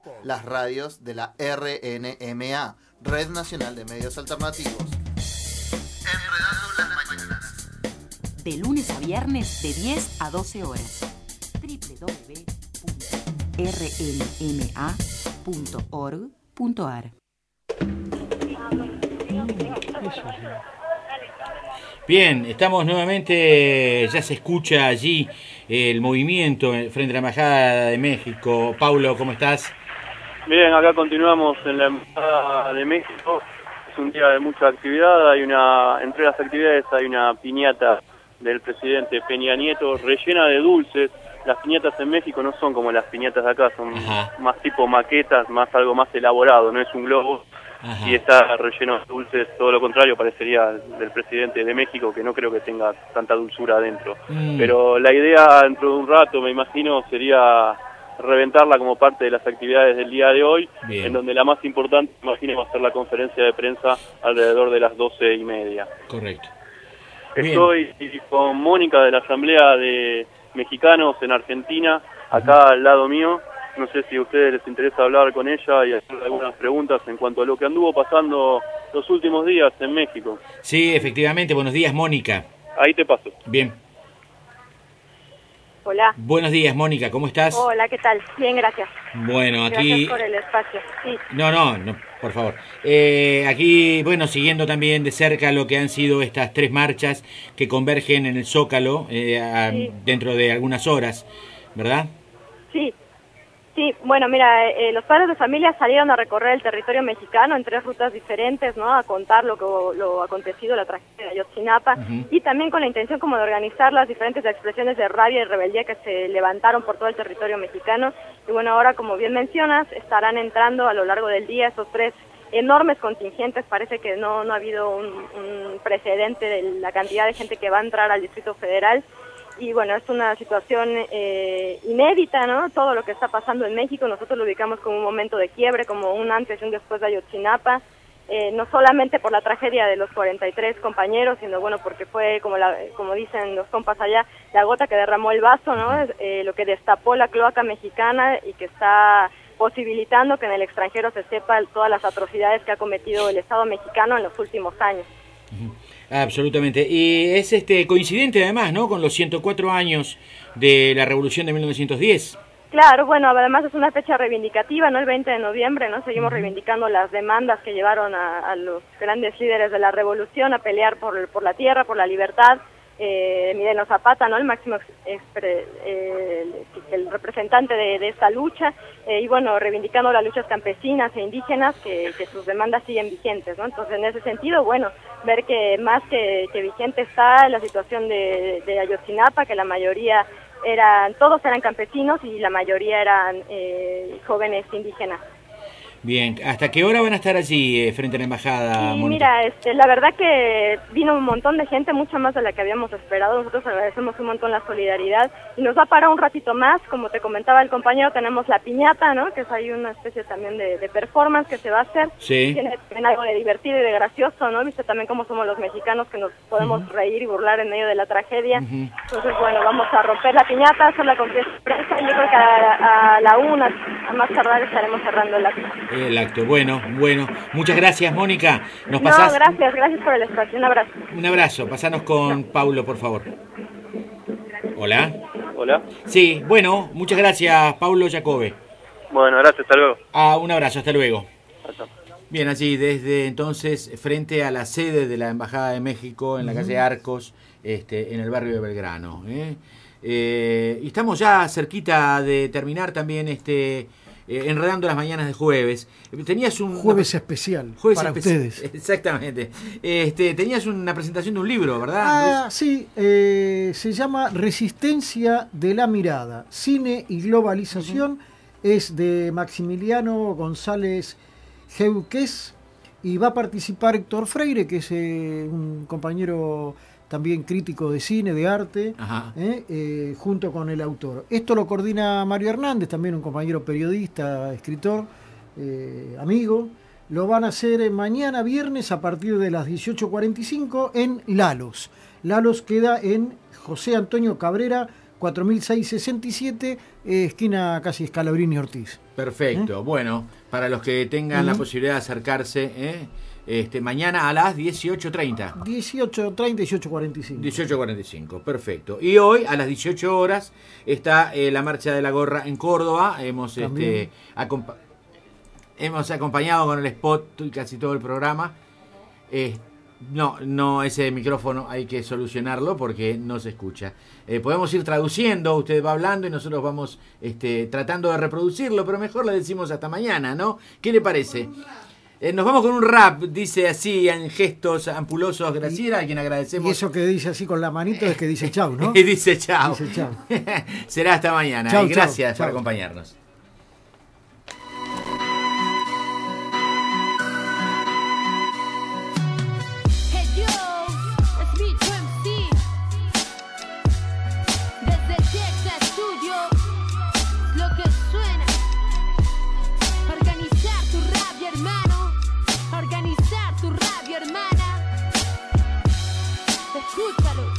las radios de la RNMA, Red Nacional de Medios Alternativos. Enredando las mañanas. De lunes a viernes de 10 a 12 horas. www.rnma.org.ar. Bien, estamos nuevamente, ya se escucha allí el movimiento frente a la Embajada de México. Paulo, ¿cómo estás? Bien, acá continuamos en la Embajada de México. Es un día de mucha actividad, entre las actividades hay una piñata del presidente Peña Nieto rellena de dulces. Las piñatas en México no son como las piñatas de acá, son más tipo maquetas, más algo más elaborado, no es un globo. Ajá. Y está relleno de dulces, todo lo contrario parecería del presidente de México, que no creo que tenga tanta dulzura adentro. Pero la idea dentro de un rato, me imagino, sería reventarla como parte de las actividades del día de hoy. Bien. En donde la más importante, me imagino, va a ser la conferencia de prensa alrededor de las 12:30. Correcto. Estoy con Mónica de la Asamblea de Mexicanos en Argentina, acá al lado mío. No sé si a ustedes les interesa hablar con ella y hacer algunas preguntas en cuanto a lo que anduvo pasando los últimos días en México. Sí, efectivamente. Buenos días, Mónica. Ahí te paso. Bien. Hola. Buenos días, Mónica. ¿Cómo estás? Hola, ¿qué tal? Bien, gracias. Bueno, aquí... Gracias por el espacio. Sí. No, por favor. Aquí, bueno, siguiendo también de cerca lo que han sido estas 3 marchas que convergen en el Zócalo sí. Dentro de algunas horas, ¿verdad? Sí. Sí, bueno, mira, los padres de familia salieron a recorrer el territorio mexicano en 3 rutas diferentes, ¿no? A contar lo acontecido, la tragedia de Ayotzinapa, y también con la intención como de organizar las diferentes expresiones de rabia y rebeldía que se levantaron por todo el territorio mexicano. Y bueno, ahora, como bien mencionas, estarán entrando a lo largo del día esos 3 enormes contingentes. Parece que no ha habido un precedente de la cantidad de gente que va a entrar al Distrito Federal. Y bueno, es una situación inédita, ¿no? Todo lo que está pasando en México, nosotros lo ubicamos como un momento de quiebre, como un antes y un después de Ayotzinapa, no solamente por la tragedia de los 43 compañeros, sino bueno, porque fue, como dicen los compas allá, la gota que derramó el vaso, ¿no? Lo que destapó la cloaca mexicana y que está posibilitando que en el extranjero se sepa todas las atrocidades que ha cometido el Estado mexicano en los últimos años. Absolutamente. Y es coincidente además, ¿no?, con los 104 años de la Revolución de 1910. Claro, bueno, además es una fecha reivindicativa, ¿no? El 20 de noviembre, ¿no? Seguimos reivindicando las demandas que llevaron a los grandes líderes de la revolución a pelear por la tierra, por la libertad. Emiliano Zapata, ¿no? El máximo el representante de esta lucha, y bueno, reivindicando las luchas campesinas e indígenas, que sus demandas siguen vigentes, ¿no? Entonces, en ese sentido, bueno, ver que más que vigente está la situación de Ayotzinapa, que la mayoría todos eran campesinos y la mayoría eran jóvenes indígenas. Bien, ¿hasta qué hora van a estar allí frente a la embajada, Sí, Mónica? mira, la verdad que vino un montón de gente, mucha más de la que habíamos esperado. Nosotros agradecemos un montón la solidaridad y nos va a parar un ratito más. Como te comentaba el compañero, tenemos la piñata, ¿no? Que es ahí una especie también de performance que se va a hacer. Sí. Tiene también algo de divertido y de gracioso, ¿no? Viste también cómo somos los mexicanos, que nos podemos reír y burlar en medio de la tragedia. Entonces, bueno, vamos a romper la piñata, hacer la conferencia de prensa, y yo creo que a la 1, a más tardar, estaremos cerrando el acto. El acto. Bueno. Muchas gracias, Mónica. ¿Nos pasás? No, gracias por el espacio. Un abrazo. Un abrazo. Pasanos con Paulo, por favor. Hola. Hola. Sí, bueno, muchas gracias, Paulo Jacobe. Bueno, gracias, hasta luego. Un abrazo, hasta luego. Bien, allí desde entonces, frente a la sede de la Embajada de México, en la calle Arcos, en el barrio de Belgrano. Y estamos ya cerquita de terminar también Enredando las mañanas de jueves. Tenías un jueves especial para ustedes. Exactamente. Tenías una presentación de un libro, ¿verdad? Sí, se llama Resistencia de la mirada, cine y globalización. Es de Maximiliano González Jeuquez y va a participar Héctor Freire, que es un compañero también crítico de cine, de arte, junto con el autor. Esto lo coordina Mario Hernández, también un compañero periodista, escritor, amigo. Lo van a hacer mañana viernes a partir de las 18:45 en Lalos. Lalos queda en José Antonio Cabrera 4667, esquina casi Scalabrini Ortiz. Perfecto. Bueno, para los que tengan la posibilidad de acercarse, mañana a las 18:30. 18:30, 18:45. 18:45, perfecto. Y hoy a las 18 horas está la Marcha de la Gorra en Córdoba. Hemos acompañado con el spot y casi todo el programa. No, ese micrófono hay que solucionarlo porque no se escucha. Podemos ir traduciendo, usted va hablando y nosotros vamos tratando de reproducirlo, pero mejor le decimos hasta mañana, ¿no? ¿Qué le parece? Nos vamos con un rap, dice así, en gestos ampulosos, Graciela, a quien agradecemos. Y eso que dice así con la manito es que dice chau, ¿no? Y dice chau. Dice chau. Será hasta mañana. Chau, y gracias chau, por chau. acompañarnos. Hey yo, es Bicho MC. Desde Texas Studio, lo que suena. Organizar tu rabia, hermano. Organizar tu rabia, hermana. Escúchalo.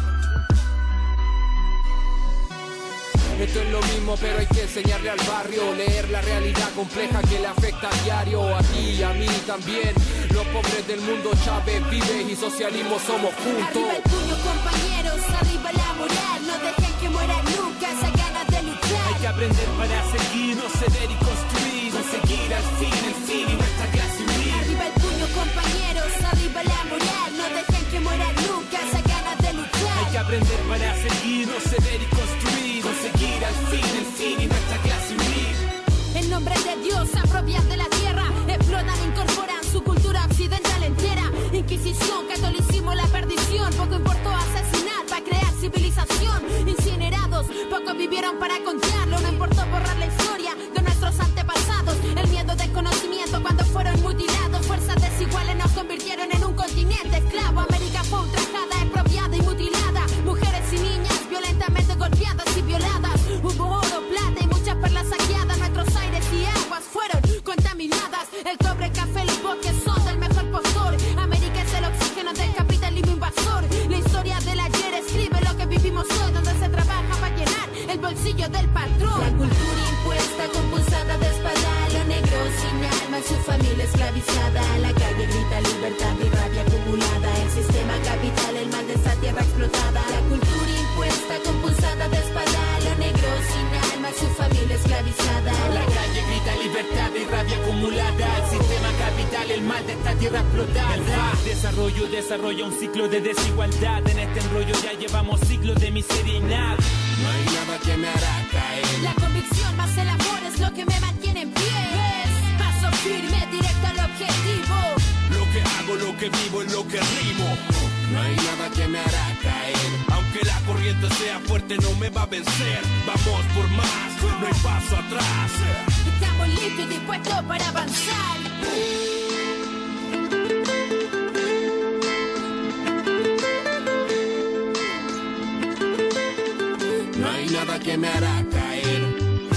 Esto es lo mismo, pero hay que enseñarle al barrio. Leer la realidad compleja que le afecta a diario. A ti y a mí también. Los pobres del mundo, Chávez vive y socialismo somos juntos. Arriba el puño, compañeros, arriba la moral. No dejen que muera nunca esa ganas de luchar. Hay que aprender para seguir, no ceder y construir. Conseguir al fin y nuestra clase unir. Arriba el puño, compañeros, arriba la moral. No dejen que muera nunca esa ganas de luchar. Hay que aprender para seguir, no ceder y construir. Conseguir al fin y nuestra clase unir. En nombre de Dios se apropian de la tierra. Explotan, incorporan su cultura occidental entera. Inquisición, catolicismo, la perdición. Poco importó asesinar para crear civilización. Incinerados, poco vivieron para contarlo. No importó borrar la historia de nuestros antepasados. El miedo del conocimiento cuando fueron mutilados. Fuerzas desiguales nos convirtieron en un continente esclavo. América fue ultrajada, expropiada y mutilada. Mujeres y niñas violentamente golpeadas y violadas. Hubo oro, plata y muchas perlas saqueadas. Nuestros aires y aguas fueron contaminadas. El cobre, el café, los bosques son del mejor postor. América es el oxígeno del capitalismo invasor. La historia del ayer escribe lo que vivimos hoy, donde se trabaja para llenar el bolsillo del patrón. La cultura impuesta, compulsada de espada, lo negro sin alma, su familia esclavizada. La calle grita libertad y rabia acumulada. El sistema capital, el mal de esta tierra explotada. La cultura impuesta, compulsada de espada, lo negro sin alma, su familia esclavizada. La calle grita libertad y rabia acumulada. El sistema capital, el mal de esta tierra explotada. El desarrollo desarrolla un ciclo de desigualdad. En este enrollo ya llevamos siglos de miseria y nada. No hay nada que me hará caer. La convicción más el amor es lo que me mantiene en pie. Paso firme, directo al objetivo. Lo que hago, lo que vivo, es lo que rimo. No hay nada que me hará caer. Aunque la corriente sea fuerte, no me va a vencer. Vamos por más, no hay paso atrás. Estamos listos y dispuestos para avanzar. No hay nada que me hará caer.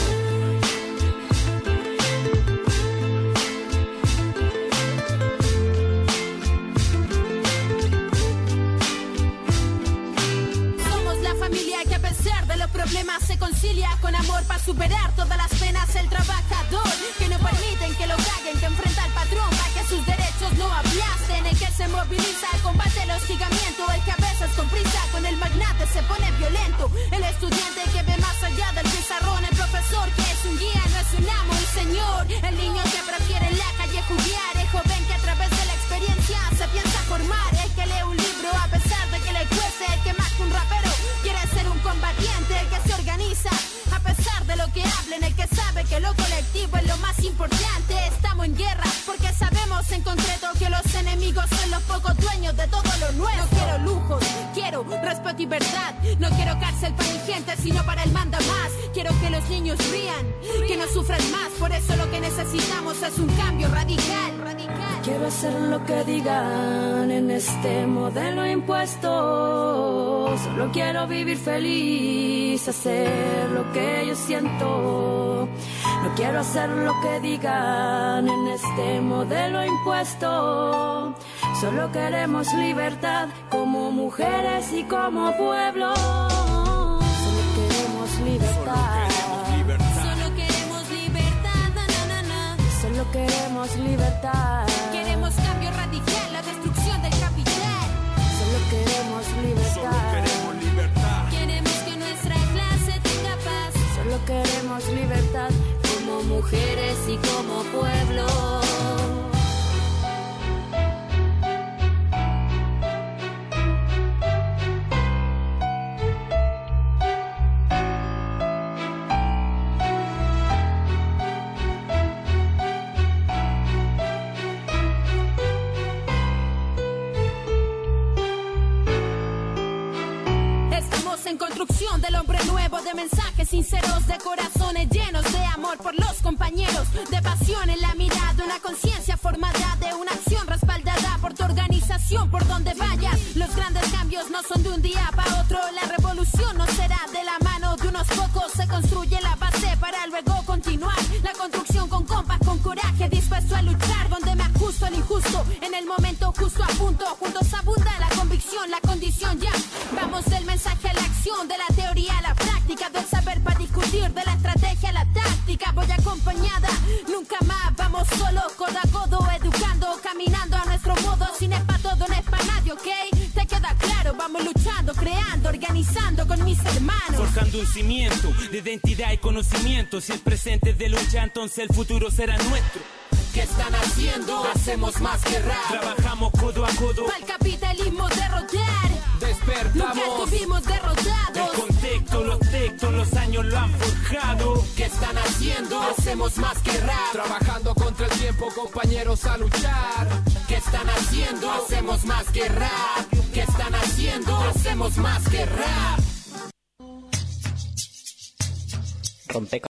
Somos la familia que a pesar de los problemas se concilia con amor para superar todas las penas. El trabajador que no permiten que lo caguen, que enfrenta al patrón para que sus derechos no aplasten. El que se moviliza al combate el hostigamiento. El que a veces con prisa con el magnate se pone violento. El estudiante que ve más allá del pizarrón. El profesor que es un guía, no es un amo y señor. El niño que prefiere en la calle jugar. El joven que a través de la experiencia se piensa formar. El que lee un libro a pesar de que le cueste. El que más que un rapero quiere ser un combatiente. El que se organiza a pesar de lo que hablen. El que sabe que lo colectivo es lo más importante. Estamos en guerra porque sabemos en concreto que los enemigos son los pocos dueños de todo lo nuestro. No quiero lujos, quiero respeto y verdad. No quiero cárcel para indigentes, sino para el manda más. Quiero que los niños rían, que no sufran más. Por eso lo que necesitamos es un cambio radical. Quiero hacer lo que digan en este modelo impuesto. Solo quiero vivir feliz, hacer lo que yo siento. No quiero hacer lo que digan en este modelo impuesto. Solo queremos libertad como mujeres y como pueblo. Solo libertad. Solo queremos libertad, na, na, na. Solo queremos libertad. Queremos cambio radical, la destrucción del capital. Solo queremos libertad. Queremos que nuestra clase tenga paz. Solo queremos libertad como mujeres y como pueblo. En construcción del hombre nuevo, de mensajes sinceros, de corazones llenos de amor por los compañeros, de pasión en la mirada, una conciencia formada, de una acción respaldada por tu organización, por donde vayas. Los grandes cambios no son de un día para otro, la revolución no será de la mano de unos pocos, se construye la base para luego continuar, la construcción con compas, con coraje, dispuesto a luchar, donde me ajusto al injusto, en el momento justo a punto, juntos abunda la convicción, la condición ya, vamos del mensaje a la acción, de la teoría a la práctica, del saber para discutir, de la estrategia a la táctica, voy acompañada, nunca más vamos solos, codo a codo, educando, caminando a nuestro modo, sin es pa' todo, no es pa' nadie, ¿ok? Te queda claro, vamos luchando, creando, organizando con mis hermanos. Forjando un cimiento de identidad y conocimiento, si el presente es de lucha, entonces el futuro será nuestro. ¿Qué están haciendo? Hacemos más que rap. Trabajamos codo a codo. Para el capitalismo derrotar. Despertamos. Nunca estuvimos derrotados. El contexto, los textos, los años lo han forjado. ¿Qué están haciendo? Hacemos más que rap. Trabajando contra el tiempo, compañeros, a luchar. ¿Qué están haciendo? Hacemos más que rap. ¿Qué están haciendo? Hacemos más que rap. Rompe